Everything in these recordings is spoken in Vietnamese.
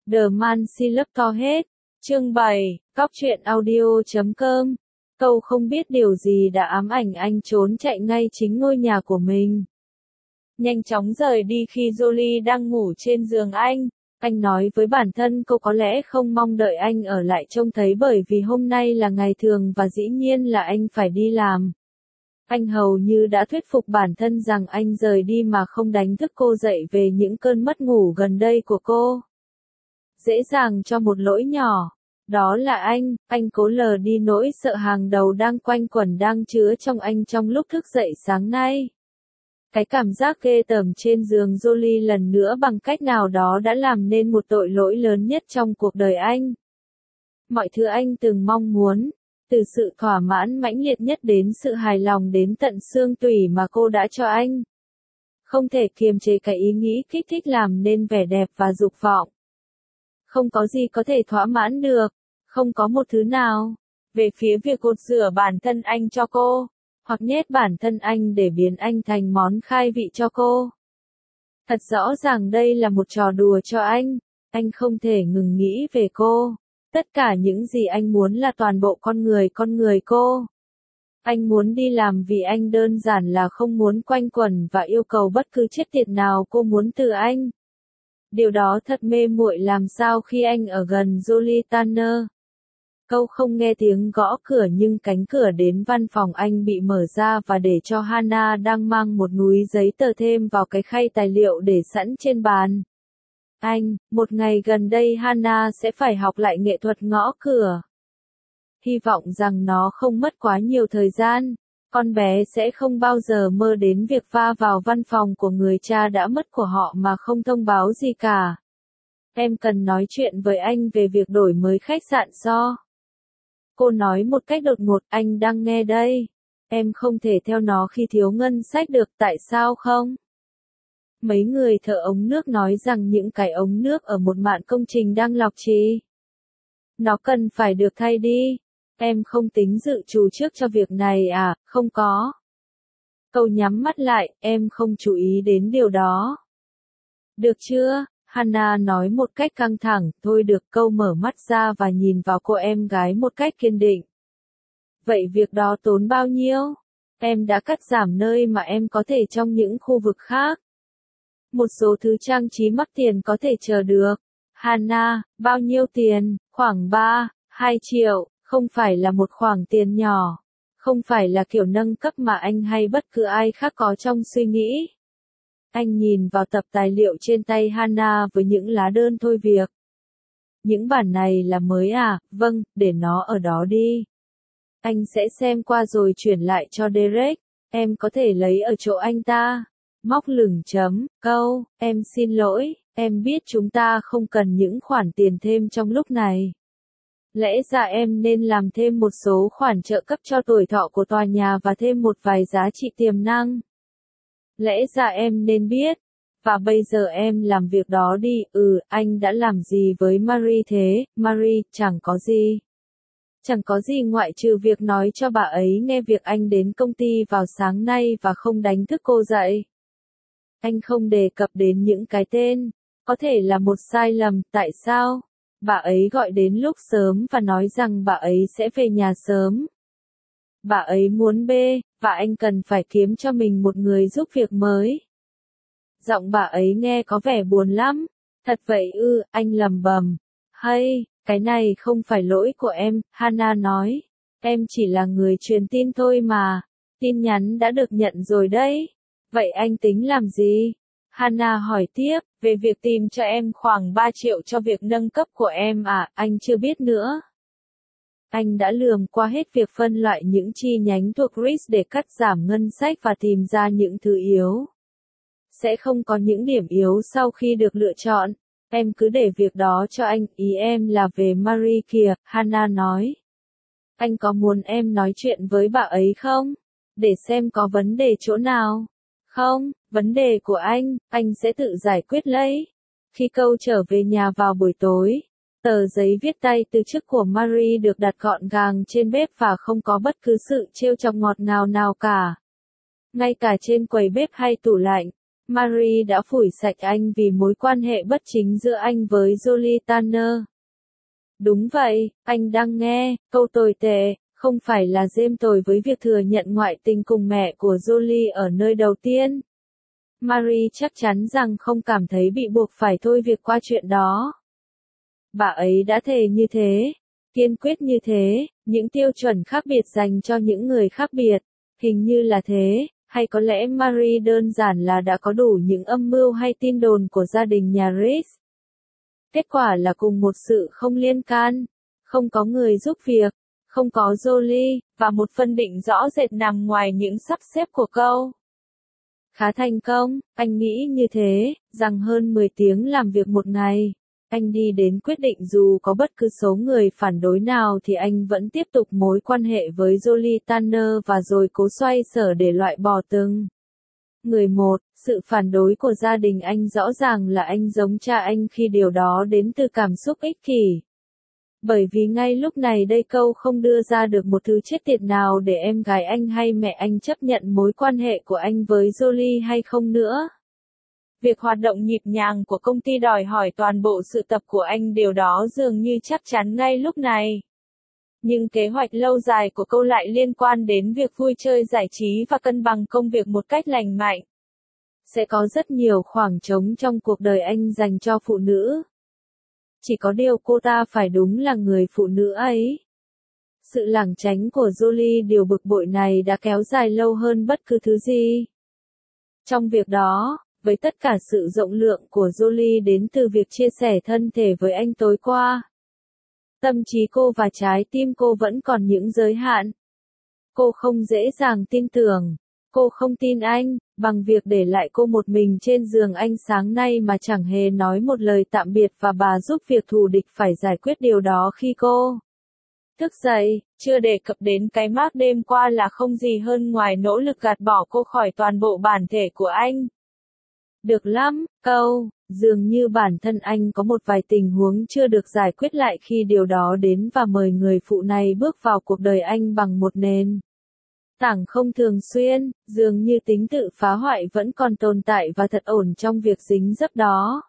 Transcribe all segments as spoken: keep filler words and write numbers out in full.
The Man She Loved To Hate. Chương bảy, Cóc truyện audio chấm com. Câu không biết điều gì đã ám ảnh anh trốn chạy ngay chính ngôi nhà của mình. Nhanh chóng rời đi khi Jolie đang ngủ trên giường anh. Anh nói với bản thân cô có lẽ không mong đợi anh ở lại trông thấy bởi vì hôm nay là ngày thường và dĩ nhiên là anh phải đi làm. Anh hầu như đã thuyết phục bản thân rằng anh rời đi mà không đánh thức cô dậy về những cơn mất ngủ gần đây của cô. Dễ dàng cho một lỗi nhỏ. Đó là anh, anh cố lờ đi nỗi sợ hàng đầu đang quanh quẩn đang chứa trong anh trong lúc thức dậy sáng nay. Cái cảm giác ghê tởm trên giường Jolie lần nữa bằng cách nào đó đã làm nên một tội lỗi lớn nhất trong cuộc đời anh. Mọi thứ anh từng mong muốn, từ sự thỏa mãn mãnh liệt nhất đến sự hài lòng đến tận xương tủy mà cô đã cho anh. Không thể kiềm chế cái ý nghĩ kích thích làm nên vẻ đẹp và dục vọng. Không có gì có thể thỏa mãn được, không có một thứ nào. Về phía việc cột rửa bản thân anh cho cô, hoặc nhét bản thân anh để biến anh thành món khai vị cho cô. Thật rõ ràng đây là một trò đùa cho anh, anh không thể ngừng nghĩ về cô. Tất cả những gì anh muốn là toàn bộ con người con người cô. Anh muốn đi làm vì anh đơn giản là không muốn quanh quẩn và yêu cầu bất cứ chết tiệt nào cô muốn từ anh. Điều đó thật mê muội làm sao khi anh ở gần Jolie Tanner. Câu không nghe tiếng gõ cửa nhưng cánh cửa đến văn phòng anh bị mở ra và để cho Hannah đang mang một núi giấy tờ thêm vào cái khay tài liệu để sẵn trên bàn. Anh, một ngày gần đây Hannah sẽ phải học lại nghệ thuật gõ cửa. Hy vọng rằng nó không mất quá nhiều thời gian. Con bé sẽ không bao giờ mơ đến việc va vào văn phòng của người cha đã mất của họ mà không thông báo gì cả. Em cần nói chuyện với anh về việc đổi mới khách sạn So. Cô nói một cách đột ngột, anh đang nghe đây. Em không thể theo nó khi thiếu ngân sách được, tại sao không? Mấy người thợ ống nước nói rằng những cái ống nước ở một mạn công trình đang lọc trì. Nó cần phải được thay đi. Em không tính dự trù trước cho việc này à, không có. Câu nhắm mắt lại, em không chú ý đến điều đó. Được chưa? Hannah nói một cách căng thẳng, thôi được. Câu mở mắt ra và nhìn vào cô em gái một cách kiên định. Vậy việc đó tốn bao nhiêu? Em đã cắt giảm nơi mà em có thể trong những khu vực khác. Một số thứ trang trí mắc tiền có thể chờ được. Hannah, bao nhiêu tiền? Khoảng ba, hai triệu. Không phải là một khoản tiền nhỏ. Không phải là kiểu nâng cấp mà anh hay bất cứ ai khác có trong suy nghĩ. Anh nhìn vào tập tài liệu trên tay Hannah với những lá đơn thôi việc. Những bản này là mới à? Vâng, để nó ở đó đi. Anh sẽ xem qua rồi chuyển lại cho Derek. Em có thể lấy ở chỗ anh ta. Móc lửng chấm, câu, em xin lỗi, em biết chúng ta không cần những khoản tiền thêm trong lúc này. Lẽ ra em nên làm thêm một số khoản trợ cấp cho tuổi thọ của tòa nhà và thêm một vài giá trị tiềm năng. Lẽ ra em nên biết. Và bây giờ em làm việc đó đi. Ừ, anh đã làm gì với Marie thế? Marie, chẳng có gì. Chẳng có gì ngoại trừ việc nói cho bà ấy nghe việc anh đến công ty vào sáng nay và không đánh thức cô dậy. Anh không đề cập đến những cái tên. Có thể là một sai lầm, tại sao? Bà ấy gọi đến lúc sớm và nói rằng bà ấy sẽ về nhà sớm. Bà ấy muốn bê, và anh cần phải kiếm cho mình một người giúp việc mới. Giọng bà ấy nghe có vẻ buồn lắm. Thật vậy ư, anh lầm bầm. Hay, cái này không phải lỗi của em, Hannah nói. Em chỉ là người truyền tin thôi mà. Tin nhắn đã được nhận rồi đấy. Vậy anh tính làm gì? Hannah hỏi tiếp, về việc tìm cho em khoảng ba triệu cho việc nâng cấp của em à, anh chưa biết nữa. Anh đã lườm qua hết việc phân loại những chi nhánh thuộc Chris để cắt giảm ngân sách và tìm ra những thứ yếu. Sẽ không có những điểm yếu sau khi được lựa chọn. Em cứ để việc đó cho anh, ý em là về Marie kìa, Hannah nói. Anh có muốn em nói chuyện với bà ấy không? Để xem có vấn đề chỗ nào. Không, vấn đề của anh, anh sẽ tự giải quyết lấy. Khi câu trở về nhà vào buổi tối, tờ giấy viết tay từ chức của Marie được đặt gọn gàng trên bếp và không có bất cứ sự trêu chọc ngọt ngào nào cả. Ngay cả trên quầy bếp hay tủ lạnh, Marie đã phủi sạch anh vì mối quan hệ bất chính giữa anh với Jolie Tanner. Đúng vậy, anh đang nghe, câu tồi tệ, không phải là James tồi với việc thừa nhận ngoại tình cùng mẹ của Jolie ở nơi đầu tiên. Marie chắc chắn rằng không cảm thấy bị buộc phải thôi việc qua chuyện đó. Bà ấy đã thề như thế, kiên quyết như thế, những tiêu chuẩn khác biệt dành cho những người khác biệt, hình như là thế, hay có lẽ Marie đơn giản là đã có đủ những âm mưu hay tin đồn của gia đình nhà Reese. Kết quả là cùng một sự không liên can, không có người giúp việc, không có Jolie, và một phân định rõ rệt nằm ngoài những sắp xếp của câu. Khá thành công, anh nghĩ như thế, rằng hơn mười tiếng làm việc một ngày, anh đi đến quyết định dù có bất cứ số người phản đối nào thì anh vẫn tiếp tục mối quan hệ với Jolie Tanner và rồi cố xoay sở để loại bỏ từng người một. Sự phản đối của gia đình anh rõ ràng là anh giống cha anh khi điều đó đến từ cảm xúc ích kỷ. Bởi vì ngay lúc này đây câu không đưa ra được một thứ chết tiệt nào để em gái anh hay mẹ anh chấp nhận mối quan hệ của anh với Jolie hay không nữa. Việc hoạt động nhịp nhàng của công ty đòi hỏi toàn bộ sự tập của anh, điều đó dường như chắc chắn ngay lúc này. Nhưng kế hoạch lâu dài của câu lại liên quan đến việc vui chơi giải trí và cân bằng công việc một cách lành mạnh. Sẽ có rất nhiều khoảng trống trong cuộc đời anh dành cho phụ nữ. Chỉ có điều cô ta phải đúng là người phụ nữ ấy. Sự lảng tránh của Jolie điều bực bội này đã kéo dài lâu hơn bất cứ thứ gì. Trong việc đó, với tất cả sự rộng lượng của Jolie đến từ việc chia sẻ thân thể với anh tối qua, tâm trí cô và trái tim cô vẫn còn những giới hạn. Cô không dễ dàng tin tưởng. Cô không tin anh, bằng việc để lại cô một mình trên giường anh sáng nay mà chẳng hề nói một lời tạm biệt, và bà giúp việc thù địch phải giải quyết điều đó khi cô thức dậy, chưa đề cập đến cái mác đêm qua là không gì hơn ngoài nỗ lực gạt bỏ cô khỏi toàn bộ bản thể của anh. Được lắm, câu, dường như bản thân anh có một vài tình huống chưa được giải quyết lại khi điều đó đến và mời người phụ này bước vào cuộc đời anh bằng một nền tảng không thường xuyên, dường như tính tự phá hoại vẫn còn tồn tại và thật ổn trong việc dính dấp đó.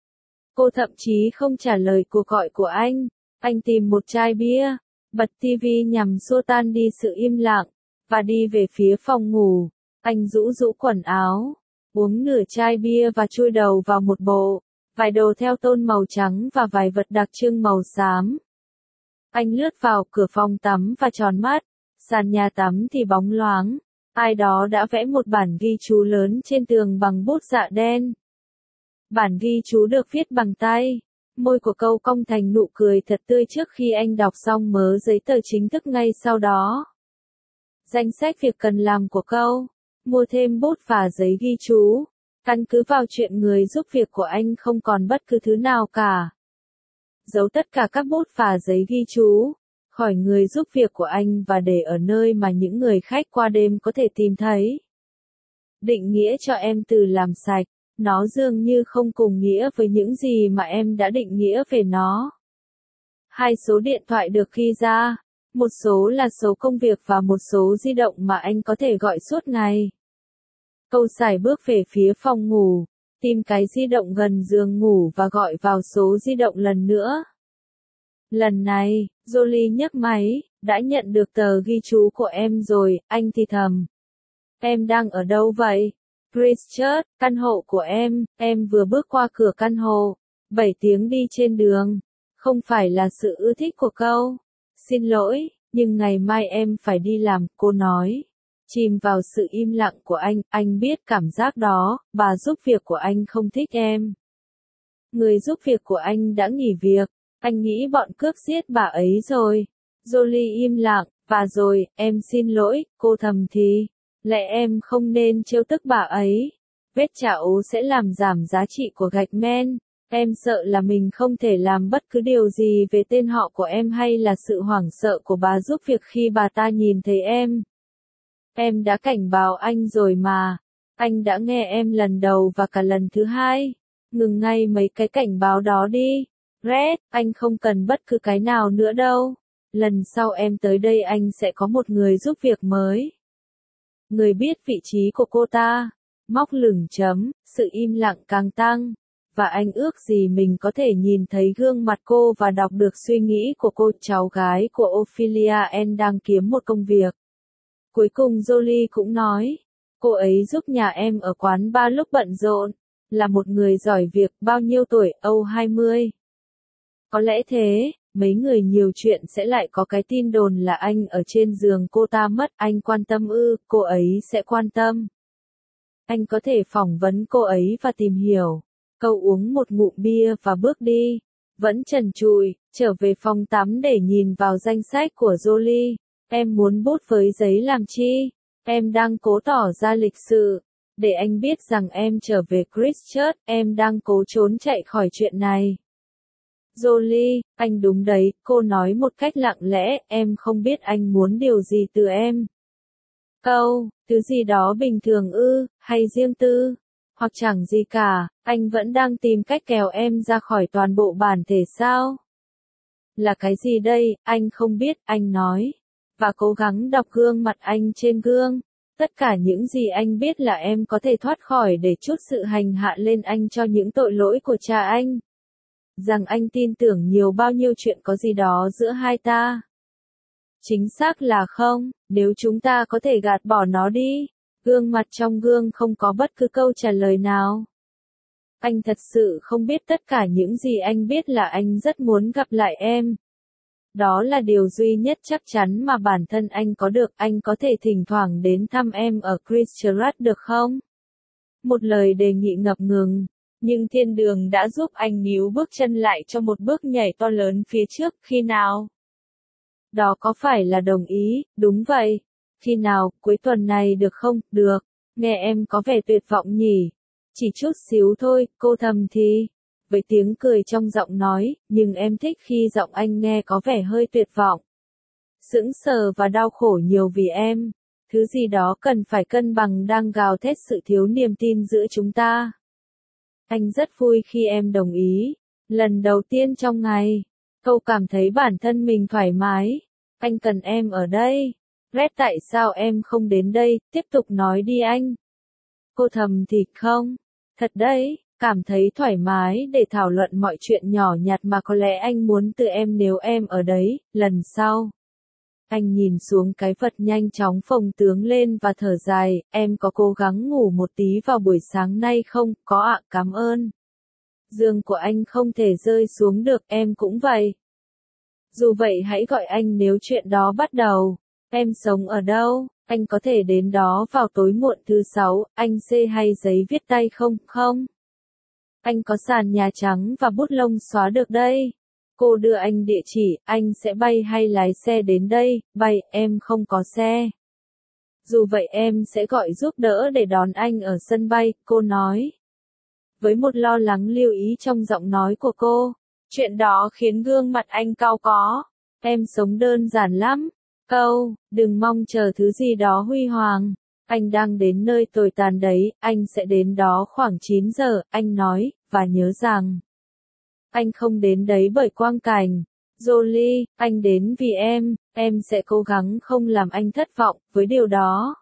Cô thậm chí không trả lời cuộc gọi của anh. Anh tìm một chai bia, bật tivi nhằm xua tan đi sự im lặng, và đi về phía phòng ngủ. Anh rũ rũ quần áo, uống nửa chai bia và chui đầu vào một bộ vài đồ theo tông màu trắng và vài vật đặc trưng màu xám. Anh lướt vào cửa phòng tắm và tròn mắt. Sàn nhà tắm thì bóng loáng. Ai đó đã vẽ một bản ghi chú lớn trên tường bằng bút dạ đen. Bản ghi chú được viết bằng tay. Môi của câu cong thành nụ cười thật tươi trước khi anh đọc xong mớ giấy tờ chính thức ngay sau đó. Danh sách việc cần làm của câu. Mua thêm bút và giấy ghi chú. Căn cứ vào chuyện người giúp việc của anh không còn bất cứ thứ nào cả. Giấu tất cả các bút và giấy ghi chú khỏi người giúp việc của anh và để ở nơi mà những người khách qua đêm có thể tìm thấy. Định nghĩa cho em từ làm sạch, nó dường như không cùng nghĩa với những gì mà em đã định nghĩa về nó. Hai số điện thoại được ghi ra, một số là số công việc và một số di động mà anh có thể gọi suốt ngày. Câu sải bước về phía phòng ngủ, tìm cái di động gần giường ngủ và gọi vào số di động lần nữa. Lần này, Jolie nhấc máy, đã nhận được tờ ghi chú của em rồi, anh thì thầm. Em đang ở đâu vậy? Christchurch, căn hộ của em, em vừa bước qua cửa căn hộ. Bảy tiếng đi trên đường. Không phải là sự ưa thích của câu. Xin lỗi, nhưng ngày mai em phải đi làm, cô nói. Chìm vào sự im lặng của anh, anh biết cảm giác đó, bà giúp việc của anh không thích em. Người giúp việc của anh đã nghỉ việc. Anh nghĩ bọn cướp giết bà ấy rồi. Jolie im lặng, và rồi, em xin lỗi, cô thầm thì. Lẽ em không nên trêu tức bà ấy. Vết chà ố sẽ làm giảm giá trị của gạch men. Em sợ là mình không thể làm bất cứ điều gì về tên họ của em hay là sự hoảng sợ của bà giúp việc khi bà ta nhìn thấy em. Em đã cảnh báo anh rồi mà. Anh đã nghe em lần đầu và cả lần thứ hai. Ngừng ngay mấy cái cảnh báo đó đi. Red, anh không cần bất cứ cái nào nữa đâu. Lần sau em tới đây anh sẽ có một người giúp việc mới. Người biết vị trí của cô ta. Móc lửng chấm, sự im lặng càng tăng. Và anh ước gì mình có thể nhìn thấy gương mặt cô và đọc được suy nghĩ của cô. Cháu gái của Ophelia Ann đang kiếm một công việc. Cuối cùng Jolie cũng nói, cô ấy giúp nhà em ở quán bar lúc bận rộn, là một người giỏi việc. Bao nhiêu tuổi? Âu hai mươi. Có lẽ thế, mấy người nhiều chuyện sẽ lại có cái tin đồn là anh ở trên giường cô ta mất. Anh quan tâm ư? Cô ấy sẽ quan tâm. Anh có thể phỏng vấn cô ấy và tìm hiểu. Câu uống một ngụm bia và bước đi. Vẫn trần trụi, trở về phòng tắm để nhìn vào danh sách của Jolie. Em muốn bút với giấy làm chi? Em đang cố tỏ ra lịch sự. Để anh biết rằng em trở về Christchurch, em đang cố trốn chạy khỏi chuyện này. Jolie, anh đúng đấy, cô nói một cách lặng lẽ, em không biết anh muốn điều gì từ em. Câu, thứ gì đó bình thường ư, hay riêng tư, hoặc chẳng gì cả, anh vẫn đang tìm cách kéo em ra khỏi toàn bộ bản thể sao? Là cái gì đây, anh không biết, anh nói. Và cố gắng đọc gương mặt anh trên gương. Tất cả những gì anh biết là em có thể thoát khỏi để trút sự hành hạ lên anh cho những tội lỗi của cha anh. Rằng anh tin tưởng nhiều bao nhiêu chuyện có gì đó giữa hai ta. Chính xác là không, nếu chúng ta có thể gạt bỏ nó đi. Gương mặt trong gương không có bất cứ câu trả lời nào. Anh thật sự không biết tất cả những gì anh biết là anh rất muốn gặp lại em. Đó là điều duy nhất chắc chắn mà bản thân anh có được. Anh có thể thỉnh thoảng đến thăm em ở Christchurch được không? Một lời đề nghị ngập ngừng. Nhưng thiên đường đã giúp anh níu bước chân lại cho một bước nhảy to lớn phía trước. Khi nào? Đó có phải là đồng ý? Đúng vậy. Khi nào? Cuối tuần này được không? Được. Nghe em có vẻ tuyệt vọng nhỉ? Chỉ chút xíu thôi, cô thầm thì. Với tiếng cười trong giọng nói, nhưng em thích khi giọng anh nghe có vẻ hơi tuyệt vọng. Sững sờ và đau khổ nhiều vì em. Thứ gì đó cần phải cân bằng đang gào thét sự thiếu niềm tin giữa chúng ta. Anh rất vui khi em đồng ý. Lần đầu tiên trong ngày, câu cảm thấy bản thân mình thoải mái. Anh cần em ở đây. Red, tại sao em không đến đây? Tiếp tục nói đi anh. Cô thầm thì không. Thật đấy, cảm thấy thoải mái để thảo luận mọi chuyện nhỏ nhặt mà có lẽ anh muốn từ em nếu em ở đấy. Lần sau. Anh nhìn xuống cái vật nhanh chóng phồng tướng lên và thở dài. Em có cố gắng ngủ một tí vào buổi sáng nay không? Có ạ, cảm ơn. Giường của anh không thể rơi xuống được, em cũng vậy. Dù vậy hãy gọi anh nếu chuyện đó bắt đầu. Em sống ở đâu? Anh có thể đến đó vào tối muộn thứ sáu. Anh xê hay giấy viết tay không? Không. Anh có sàn nhà trắng và bút lông xóa được đây. Cô đưa anh địa chỉ, anh sẽ bay hay lái xe đến đây? Bay, em không có xe. Dù vậy em sẽ gọi giúp đỡ để đón anh ở sân bay, cô nói. Với một lo lắng lưu ý trong giọng nói của cô. Chuyện đó khiến gương mặt anh cau có. Em sống đơn giản lắm. Câu, đừng mong chờ thứ gì đó huy hoàng. Anh đang đến nơi tồi tàn đấy, anh sẽ đến đó khoảng chín giờ, anh nói, và nhớ rằng. Anh không đến đấy bởi quang cảnh. Jolie, anh đến vì em, em sẽ cố gắng không làm anh thất vọng với điều đó.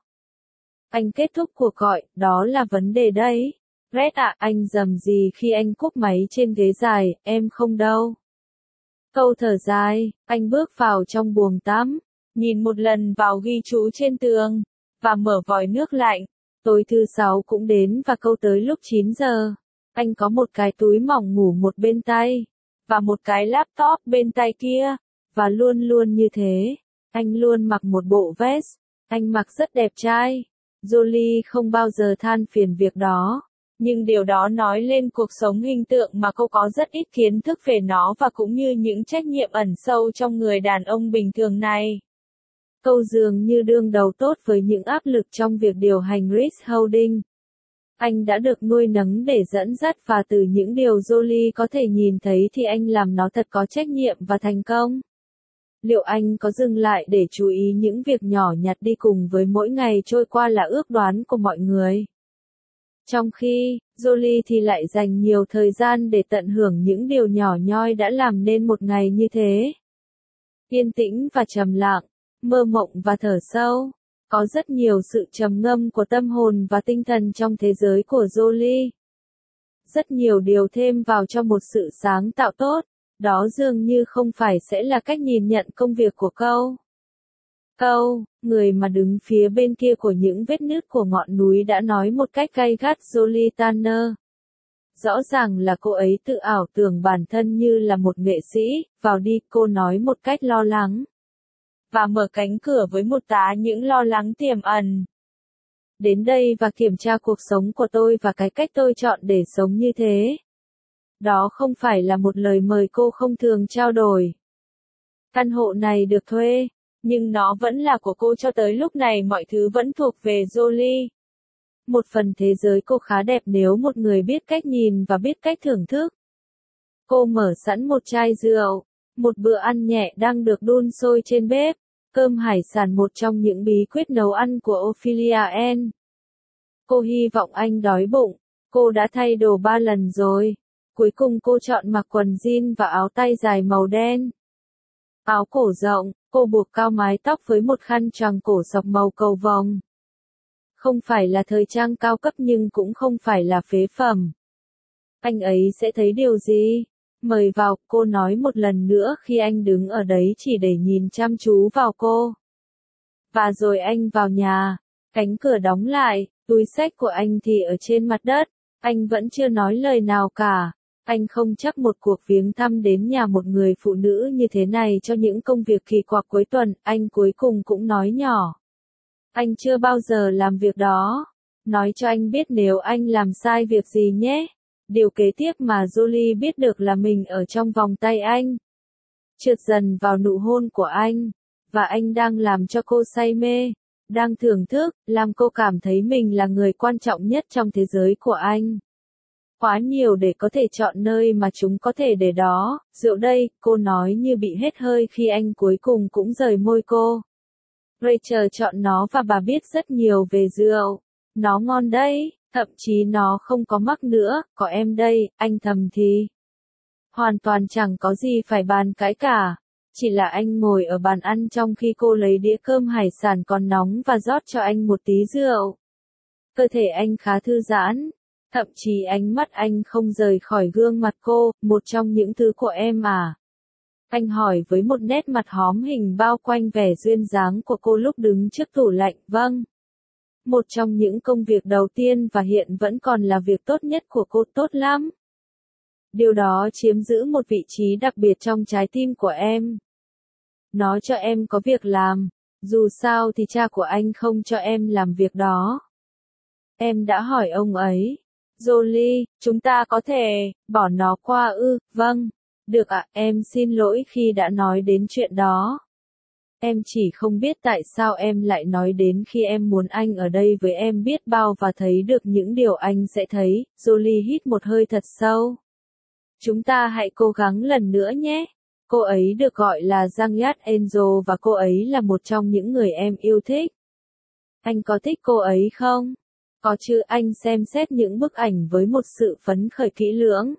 Anh kết thúc cuộc gọi, đó là vấn đề đấy. Red ạ, anh rầm gì khi anh cúp máy trên ghế dài, em không đâu. Câu thở dài, anh bước vào trong buồng tắm, nhìn một lần vào ghi chú trên tường, và mở vòi nước lạnh. Tối thứ sáu cũng đến và câu tới lúc chín giờ. Anh có một cái túi mỏng ngủ một bên tay, và một cái laptop bên tay kia, và luôn luôn như thế. Anh luôn mặc một bộ vest, anh mặc rất đẹp trai. Jolie không bao giờ than phiền việc đó. Nhưng điều đó nói lên cuộc sống hình tượng mà cô có rất ít kiến thức về nó và cũng như những trách nhiệm ẩn sâu trong người đàn ông bình thường này. Câu dường như đương đầu tốt với những áp lực trong việc điều hành Reed Holding. Anh đã được nuôi nấng để dẫn dắt và từ những điều Jolie có thể nhìn thấy thì anh làm nó thật có trách nhiệm và thành công. Liệu anh có dừng lại để chú ý những việc nhỏ nhặt đi cùng với mỗi ngày trôi qua là ước đoán của mọi người? Trong khi, Jolie thì lại dành nhiều thời gian để tận hưởng những điều nhỏ nhoi đã làm nên một ngày như thế. Yên tĩnh và trầm lặng, mơ mộng và thở sâu. Có rất nhiều sự trầm ngâm của tâm hồn và tinh thần trong thế giới của Jolie. Rất nhiều điều thêm vào cho một sự sáng tạo tốt, đó dường như không phải sẽ là cách nhìn nhận công việc của câu. Câu, người mà đứng phía bên kia của những vết nứt của ngọn núi đã nói một cách gay gắt Jolie Tanner. Rõ ràng là cô ấy tự ảo tưởng bản thân như là một nghệ sĩ, vào đi, cô nói một cách lo lắng. Và mở cánh cửa với một tá những lo lắng tiềm ẩn. Đến đây và kiểm tra cuộc sống của tôi và cái cách tôi chọn để sống như thế. Đó không phải là một lời mời cô không thường trao đổi. Căn hộ này được thuê, nhưng nó vẫn là của cô cho tới lúc này, mọi thứ vẫn thuộc về Jolie. Một phần thế giới cô khá đẹp nếu một người biết cách nhìn và biết cách thưởng thức. Cô mở sẵn một chai rượu, một bữa ăn nhẹ đang được đun sôi trên bếp, cơm hải sản, một trong những bí quyết nấu ăn của Ophelia N. Cô hy vọng anh đói bụng, cô đã thay đồ ba lần rồi. Cuối cùng cô chọn mặc quần jean và áo tay dài màu đen. Áo cổ rộng, cô buộc cao mái tóc với một khăn choàng cổ sọc màu cầu vồng. Không phải là thời trang cao cấp nhưng cũng không phải là phế phẩm. Anh ấy sẽ thấy điều gì? Mời vào, cô nói một lần nữa khi anh đứng ở đấy chỉ để nhìn chăm chú vào cô. Và rồi anh vào nhà, cánh cửa đóng lại, túi xách của anh thì ở trên mặt đất, anh vẫn chưa nói lời nào cả. Anh không chắc một cuộc viếng thăm đến nhà một người phụ nữ như thế này cho những công việc kỳ quặc cuối tuần, anh cuối cùng cũng nói nhỏ. Anh chưa bao giờ làm việc đó. Nói cho anh biết nếu anh làm sai việc gì nhé. Điều kế tiếp mà Jolie biết được là mình ở trong vòng tay anh. Trượt dần vào nụ hôn của anh. Và anh đang làm cho cô say mê. Đang thưởng thức, làm cô cảm thấy mình là người quan trọng nhất trong thế giới của anh. Quá nhiều để có thể chọn nơi mà chúng có thể để đó. Rượu đây, cô nói như bị hết hơi khi anh cuối cùng cũng rời môi cô. Rachel chọn nó và bà biết rất nhiều về rượu. Nó ngon đấy, thậm chí nó không có mắc nữa, có em đây, anh thầm thì. Hoàn toàn chẳng có gì phải bàn cãi cả. Chỉ là anh ngồi ở bàn ăn trong khi cô lấy đĩa cơm hải sản còn nóng và rót cho anh một tí rượu. Cơ thể anh khá thư giãn. Thậm chí ánh mắt anh không rời khỏi gương mặt cô, một trong những thứ của em à. Anh hỏi với một nét mặt hóm hình bao quanh vẻ duyên dáng của cô lúc đứng trước tủ lạnh, vâng. Một trong những công việc đầu tiên và hiện vẫn còn là việc tốt nhất của cô, tốt lắm. Điều đó chiếm giữ một vị trí đặc biệt trong trái tim của em. Nó cho em có việc làm, dù sao thì cha của anh không cho em làm việc đó. Em đã hỏi ông ấy. Jolie, chúng ta có thể bỏ nó qua ư, vâng. Được ạ, em xin lỗi khi đã nói đến chuyện đó. Em chỉ không biết tại sao em lại nói đến khi em muốn anh ở đây với em biết bao và thấy được những điều anh sẽ thấy. Jolie hít một hơi thật sâu. Chúng ta hãy cố gắng lần nữa nhé. Cô ấy được gọi là Janet Angel và cô ấy là một trong những người em yêu thích. Anh có thích cô ấy không? Có chứ, anh xem xét những bức ảnh với một sự phấn khởi kỹ lưỡng.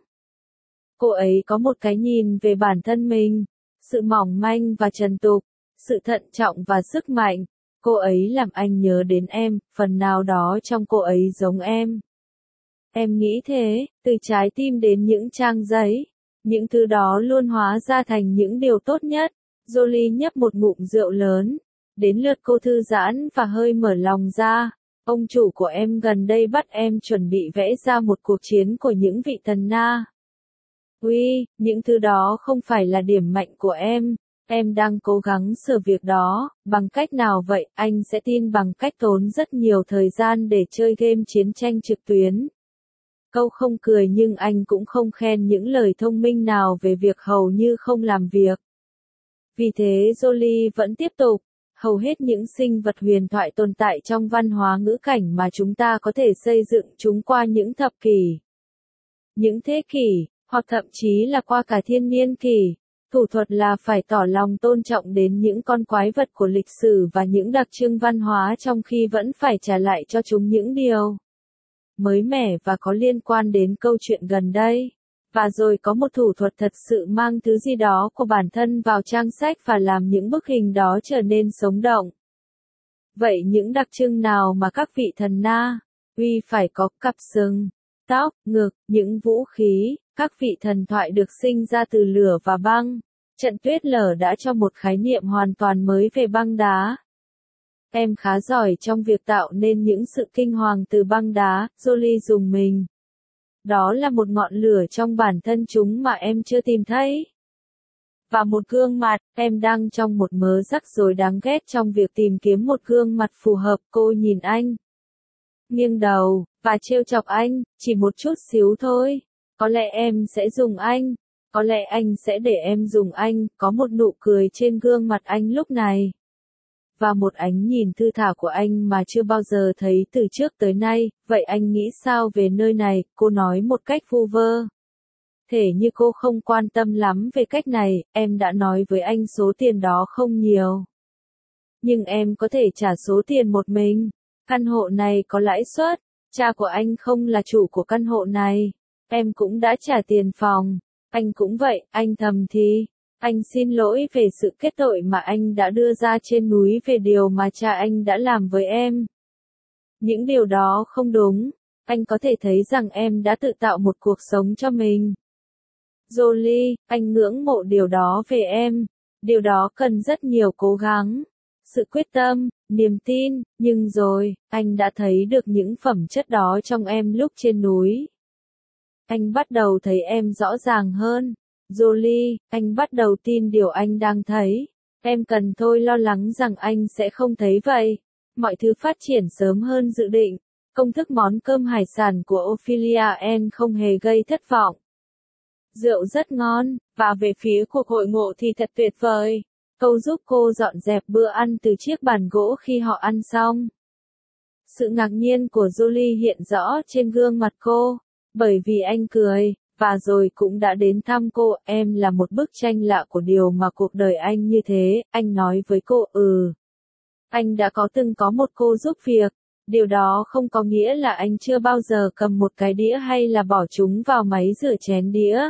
Cô ấy có một cái nhìn về bản thân mình, sự mỏng manh và trần tục, sự thận trọng và sức mạnh. Cô ấy làm anh nhớ đến em, phần nào đó trong cô ấy giống em. Em nghĩ thế, từ trái tim đến những trang giấy. Những thứ đó luôn hóa ra thành những điều tốt nhất. Jolie nhấp một ngụm rượu lớn. Đến lượt cô thư giãn và hơi mở lòng ra. Ông chủ của em gần đây bắt em chuẩn bị vẽ ra một cuộc chiến của những vị thần na. Ui, những thứ đó không phải là điểm mạnh của em. Em đang cố gắng sửa việc đó. Bằng cách nào vậy? Anh sẽ tin bằng cách tốn rất nhiều thời gian để chơi game chiến tranh trực tuyến. Câu không cười nhưng anh cũng không khen những lời thông minh nào về việc hầu như không làm việc. Vì thế Jolie vẫn tiếp tục. Hầu hết những sinh vật huyền thoại tồn tại trong văn hóa ngữ cảnh mà chúng ta có thể xây dựng chúng qua những thập kỷ, những thế kỷ, hoặc thậm chí là qua cả thiên niên kỷ. Thủ thuật là phải tỏ lòng tôn trọng đến những con quái vật của lịch sử và những đặc trưng văn hóa trong khi vẫn phải trả lại cho chúng những điều mới mẻ và có liên quan đến câu chuyện gần đây. Và rồi có một thủ thuật thật sự mang thứ gì đó của bản thân vào trang sách và làm những bức hình đó trở nên sống động. Vậy những đặc trưng nào mà các vị thần Na Uy phải có? Cặp sừng, tóc, ngực, những vũ khí, các vị thần thoại được sinh ra từ lửa và băng. Trận tuyết lở đã cho một khái niệm hoàn toàn mới về băng đá. Em khá giỏi trong việc tạo nên những sự kinh hoàng từ băng đá, Jolie dùng mình. Đó là một ngọn lửa trong bản thân chúng mà em chưa tìm thấy. Và một gương mặt, em đang trong một mớ rắc rối đáng ghét trong việc tìm kiếm một gương mặt phù hợp. Cô nhìn anh, nghiêng đầu, và trêu chọc anh, chỉ một chút xíu thôi. Có lẽ em sẽ dùng anh. Có lẽ anh sẽ để em dùng anh. Có một nụ cười trên gương mặt anh lúc này. Và một ánh nhìn thư thả của anh mà chưa bao giờ thấy từ trước tới nay. Vậy anh nghĩ sao về nơi này? Cô nói một cách vu vơ. Thể như cô không quan tâm lắm về cách này. Em đã nói với anh số tiền đó không nhiều. Nhưng em có thể trả số tiền một mình. Căn hộ này có lãi suất. Cha của anh không là chủ của căn hộ này. Em cũng đã trả tiền phòng. Anh cũng vậy, anh thầm thì. Anh xin lỗi về sự kết tội mà anh đã đưa ra trên núi, về điều mà cha anh đã làm với em. Những điều đó không đúng. Anh có thể thấy rằng em đã tự tạo một cuộc sống cho mình. Jolie, anh ngưỡng mộ điều đó về em. Điều đó cần rất nhiều cố gắng, sự quyết tâm, niềm tin, nhưng rồi, anh đã thấy được những phẩm chất đó trong em lúc trên núi. Anh bắt đầu thấy em rõ ràng hơn. Jolie, anh bắt đầu tin điều anh đang thấy. Em cần thôi lo lắng rằng anh sẽ không thấy vậy. Mọi thứ phát triển sớm hơn dự định. Công thức món cơm hải sản của Ophelia Ann không hề gây thất vọng. Rượu rất ngon, và về phía cuộc hội ngộ thì thật tuyệt vời. Câu giúp cô dọn dẹp bữa ăn từ chiếc bàn gỗ khi họ ăn xong. Sự ngạc nhiên của Jolie hiện rõ trên gương mặt cô, bởi vì anh cười, và rồi cũng đã đến thăm cô. Em là một bức tranh lạ của điều mà cuộc đời anh như thế, anh nói với cô. Ừ. Anh đã có từng có một cô giúp việc. Điều đó không có nghĩa là anh chưa bao giờ cầm một cái đĩa hay là bỏ chúng vào máy rửa chén đĩa.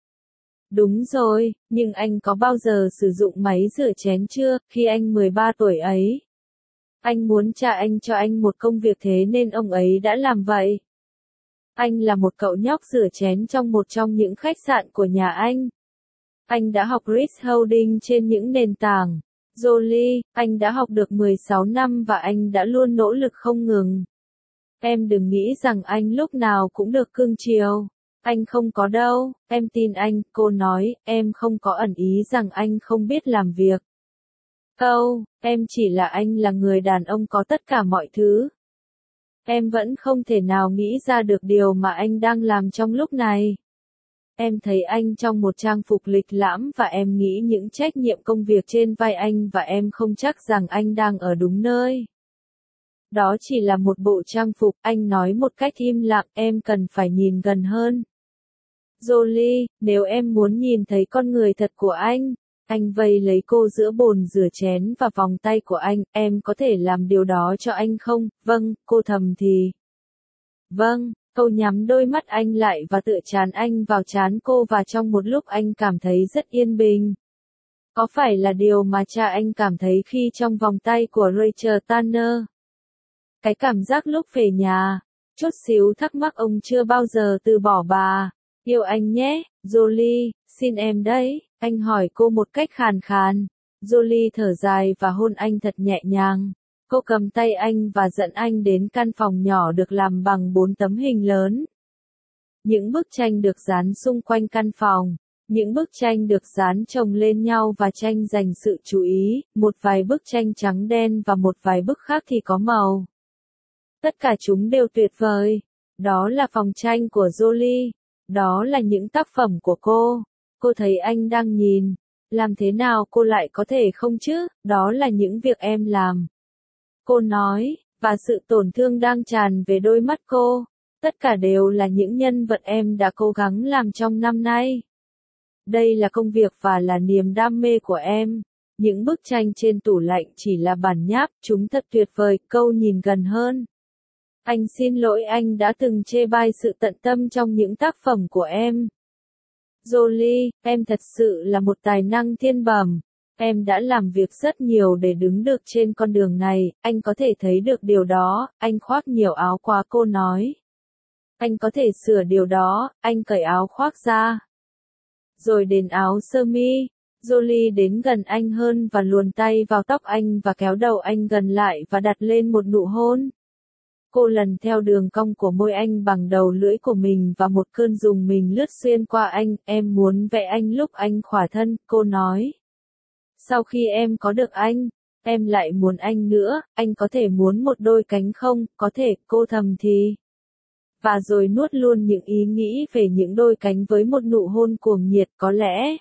Đúng rồi, nhưng anh có bao giờ sử dụng máy rửa chén chưa, khi anh mười ba tuổi ấy? Anh muốn cha anh cho anh một công việc, thế nên ông ấy đã làm vậy. Anh là một cậu nhóc rửa chén trong một trong những khách sạn của nhà anh. Anh đã học Rich Holding trên những nền tảng. Jolie, anh đã học được mười sáu năm và anh đã luôn nỗ lực không ngừng. Em đừng nghĩ rằng anh lúc nào cũng được cưng chiều. Anh không có đâu, em tin anh, cô nói, em không có ẩn ý rằng anh không biết làm việc. Câu, em chỉ là anh là người đàn ông có tất cả mọi thứ. Em vẫn không thể nào nghĩ ra được điều mà anh đang làm trong lúc này. Em thấy anh trong một trang phục lịch lãm và em nghĩ những trách nhiệm công việc trên vai anh, và em không chắc rằng anh đang ở đúng nơi. Đó chỉ là một bộ trang phục, anh nói một cách im lặng, em cần phải nhìn gần hơn. Jolie, nếu em muốn nhìn thấy con người thật của anh, anh vây lấy cô giữa bồn rửa chén và vòng tay của anh, em có thể làm điều đó cho anh không? Vâng, cô thầm thì. Vâng, cô nhắm đôi mắt anh lại và tựa trán anh vào trán cô, và trong một lúc anh cảm thấy rất yên bình. Có phải là điều mà cha anh cảm thấy khi trong vòng tay của Rachel Tanner? Cái cảm giác lúc về nhà, chút xíu thắc mắc ông chưa bao giờ từ bỏ bà. Yêu anh nhé, Jolie, xin em đấy, anh hỏi cô một cách khàn khàn. Jolie thở dài và hôn anh thật nhẹ nhàng. Cô cầm tay anh và dẫn anh đến căn phòng nhỏ được làm bằng bốn tấm hình lớn. Những bức tranh được dán xung quanh căn phòng. Những bức tranh được dán chồng lên nhau và tranh dành sự chú ý, một vài bức tranh trắng đen và một vài bức khác thì có màu. Tất cả chúng đều tuyệt vời. Đó là phòng tranh của Jolie. Đó là những tác phẩm của cô. Cô thấy anh đang nhìn. Làm thế nào cô lại có thể không chứ? Đó là những việc em làm. Cô nói, và sự tổn thương đang tràn về đôi mắt cô. Tất cả đều là những nhân vật em đã cố gắng làm trong năm nay. Đây là công việc và là niềm đam mê của em. Những bức tranh trên tủ lạnh chỉ là bản nháp, chúng thật tuyệt vời. Câu nhìn gần hơn. Anh xin lỗi, anh đã từng chê bai sự tận tâm trong những tác phẩm của em. Jolie, em thật sự là một tài năng thiên bẩm. Em đã làm việc rất nhiều để đứng được trên con đường này, anh có thể thấy được điều đó, anh khoác nhiều áo quá, cô nói. Anh có thể sửa điều đó, anh cởi áo khoác ra. Rồi đến áo sơ mi, Jolie đến gần anh hơn và luồn tay vào tóc anh và kéo đầu anh gần lại và đặt lên một nụ hôn. Cô lần theo đường cong của môi anh bằng đầu lưỡi của mình và một cơn rùng mình lướt xuyên qua anh, em muốn vẽ anh lúc anh khỏa thân, cô nói. Sau khi em có được anh, em lại muốn anh nữa, anh có thể muốn một đôi cánh không, có thể, cô thầm thì. Và rồi nuốt luôn những ý nghĩ về những đôi cánh với một nụ hôn cuồng nhiệt, có lẽ.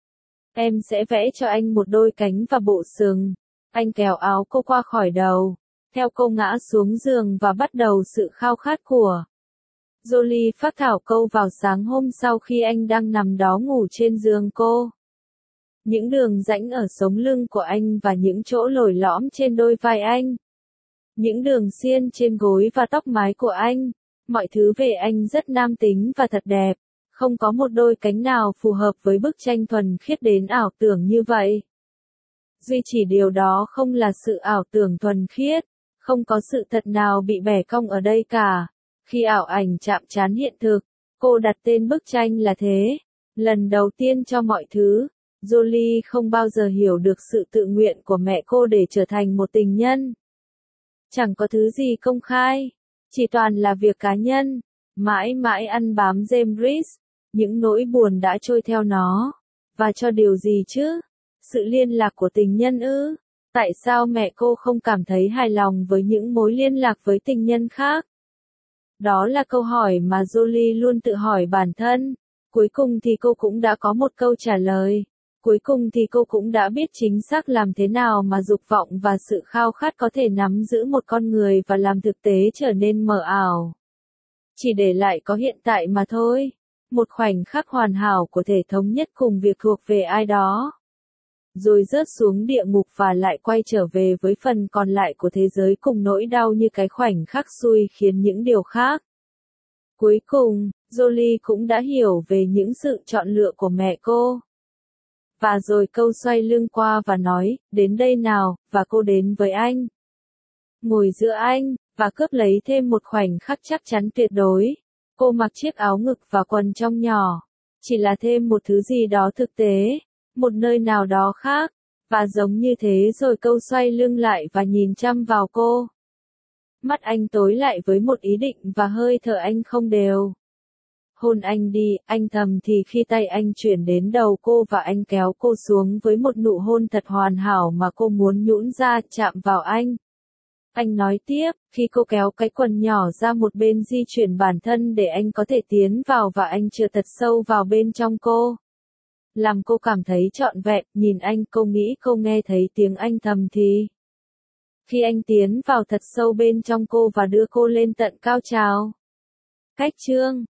Em sẽ vẽ cho anh một đôi cánh và bộ sừng. Anh kéo áo cô qua khỏi đầu, theo cô ngã xuống giường và bắt đầu sự khao khát của. Jolie phác thảo câu vào sáng hôm sau khi anh đang nằm đó ngủ trên giường cô. Những đường rãnh ở sống lưng của anh và những chỗ lồi lõm trên đôi vai anh. Những đường xiên trên gối và tóc mái của anh. Mọi thứ về anh rất nam tính và thật đẹp. Không có một đôi cánh nào phù hợp với bức tranh thuần khiết đến ảo tưởng như vậy. Duy chỉ điều đó không là sự ảo tưởng thuần khiết. Không có sự thật nào bị bẻ cong ở đây cả. Khi ảo ảnh chạm trán hiện thực, cô đặt tên bức tranh là thế. Lần đầu tiên cho mọi thứ, Jolie không bao giờ hiểu được sự tự nguyện của mẹ cô để trở thành một tình nhân. Chẳng có thứ gì công khai, chỉ toàn là việc cá nhân, mãi mãi ăn bám James Reese, những nỗi buồn đã trôi theo nó. Và cho điều gì chứ? Sự liên lạc của tình nhân ư? Tại sao mẹ cô không cảm thấy hài lòng với những mối liên lạc với tình nhân khác? Đó là câu hỏi mà Jolie luôn tự hỏi bản thân. Cuối cùng thì cô cũng đã có một câu trả lời. Cuối cùng thì cô cũng đã biết chính xác làm thế nào mà dục vọng và sự khao khát có thể nắm giữ một con người và làm thực tế trở nên mờ ảo. Chỉ để lại có hiện tại mà thôi. Một khoảnh khắc hoàn hảo của thể thống nhất cùng việc thuộc về ai đó. Rồi rớt xuống địa ngục và lại quay trở về với phần còn lại của thế giới cùng nỗi đau như cái khoảnh khắc xui khiến những điều khác. Cuối cùng, Jolie cũng đã hiểu về những sự chọn lựa của mẹ cô. Và rồi câu xoay lưng qua và nói, đến đây nào, và cô đến với anh. Ngồi giữa anh, và cướp lấy thêm một khoảnh khắc chắc chắn tuyệt đối. Cô mặc chiếc áo ngực và quần trong nhỏ. Chỉ là thêm một thứ gì đó thực tế. Một nơi nào đó khác. Và giống như thế rồi câu xoay lưng lại và nhìn chăm vào cô. Mắt anh tối lại với một ý định và hơi thở anh không đều. Hôn anh đi, anh thầm thì khi tay anh chuyển đến đầu cô và anh kéo cô xuống với một nụ hôn thật hoàn hảo mà cô muốn nhũn ra chạm vào anh. Anh nói tiếp, khi cô kéo cái quần nhỏ ra một bên di chuyển bản thân để anh có thể tiến vào và anh chừa thật sâu vào bên trong cô. Làm cô cảm thấy trọn vẹn, nhìn anh cô nghĩ cô nghe thấy tiếng anh thầm thì. Khi anh tiến vào thật sâu bên trong cô và đưa cô lên tận cao trào. Cách chương